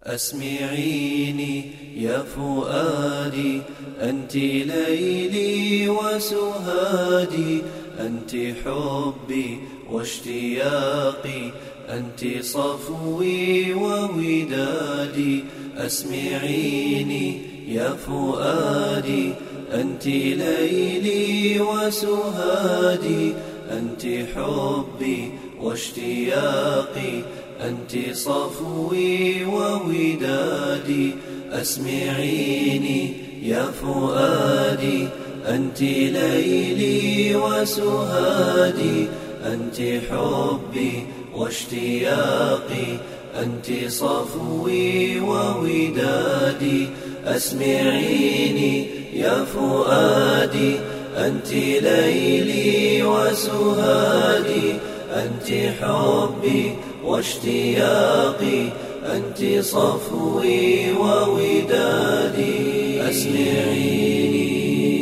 أسمعيني يا فؤادي، أنت ليلي وسهادي، أنت حبي واشتياقي، أنت صفوي وودادي. أسمعيني يا فؤادي، أنت ليلي وسهادي، أنت حبي واشتياقي، أنت صفوي وودادي. أسمعيني يا فؤادي، أنت ليلي وسهادي، أنت حبي واشتياقي، أنت صفوي وودادي. أسمعيني يا فؤادي، أنت ليلي وسهادي، أنت حبي واشتياقي، أنت صفوي وودادي. أسمعيني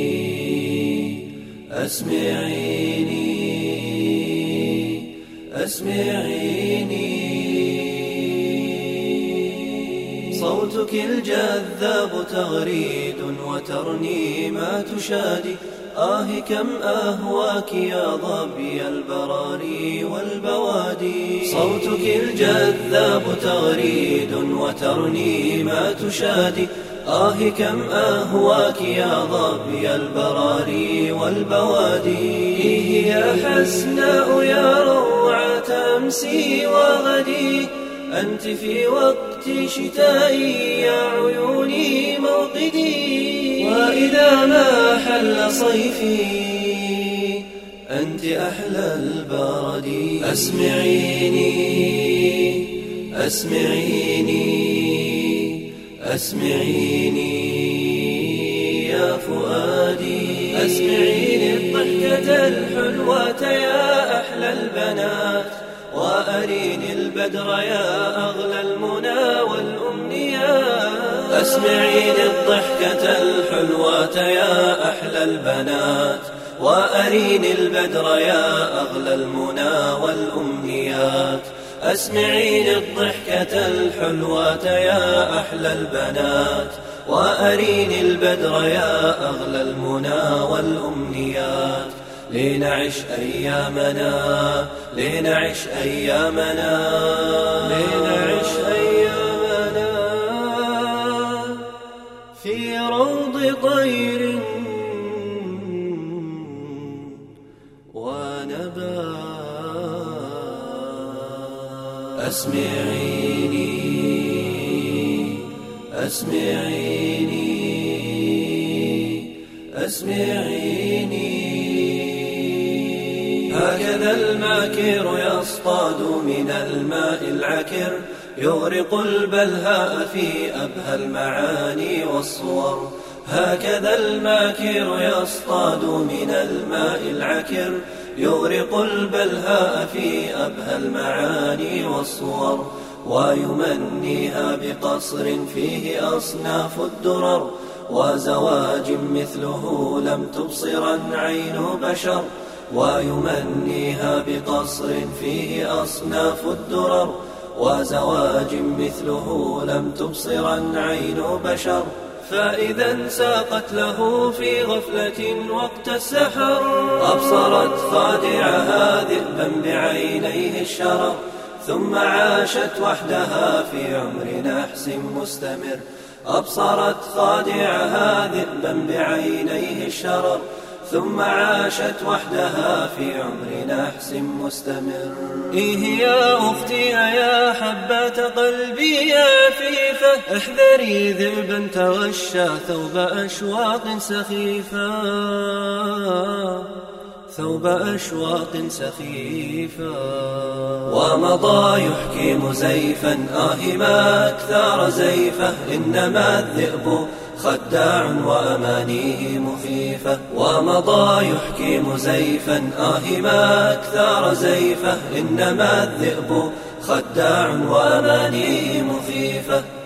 أسمعيني أسمعيني، صوتك الجذاب تغريد وترنيمات شادي. كم أهواك يا ظبي البراري والبوادي. صوتك الجذاب تغريد وترنيمات شادي. كم أهواك يا ظبي البراري والبوادي. يا حسناء يا روعة أمسي وغدي، أنت في وقت شتائي يا عيوني موقدي. وإذا ما حل صيفي أنت أحلى البرد. أسمعيني أسمعيني أسمعيني يا فؤادي. أسمعيني الضحكة الحلوة يا أحلى البنات، وأريني البدر يا أغلى المنى والأمنيات. أسمعيني الضحكة الحلوة يا أحلى البنات، وأريني البدر يا أغلى المنى والأمنيات. أسمعيني الضحكة الحلوة يا أحلى البنات، وأريني البدر يا أغلى المنى والأمنيات. لنعش أيامنا لنعش أيامنا لنعش أيامنا في روض طير ونبات. أسمعيني أسمعيني أسمعيني. هكذا الماكر يصطاد من الماء العكر، يغرق البلهاء في أبهى المعاني والصور. هكذا الماكر يصطاد من الماء العكر، يغرق البلهاء في أبهى المعاني والصور. ويمنيها بقصر فيه أصناف الدرر، وزواج مثله لم تبصرا عين بشر. ويمنيها بقصر فيه أصناف الدرر، وزواج مثله لم تبصرا عين بشر. فإذا انساقت له في غفلة وقت السحر، أبصرت خادعها ذئبا بعينيه الشرر. ثم عاشت وحدها في عمر نحس مستمر، أبصرت خادعها ذئبا بعينيه الشرر. ثم عاشت وحدها في عمر نحس مستمر. يا أختي يا حبة قلبي يا عفيفة، احذري ذئبا تغشى ثوب أشواق سخيفة، ثوب أشواق سخيفة. ومضى يحكي مزيفا ما أكثر زيفه، إنما الذئب خداع وأمانيه مخيفة. ومضى يحكي مزيفا ما أكثر زيفه، إنما الذئب خداع وأمانيه مخيفة.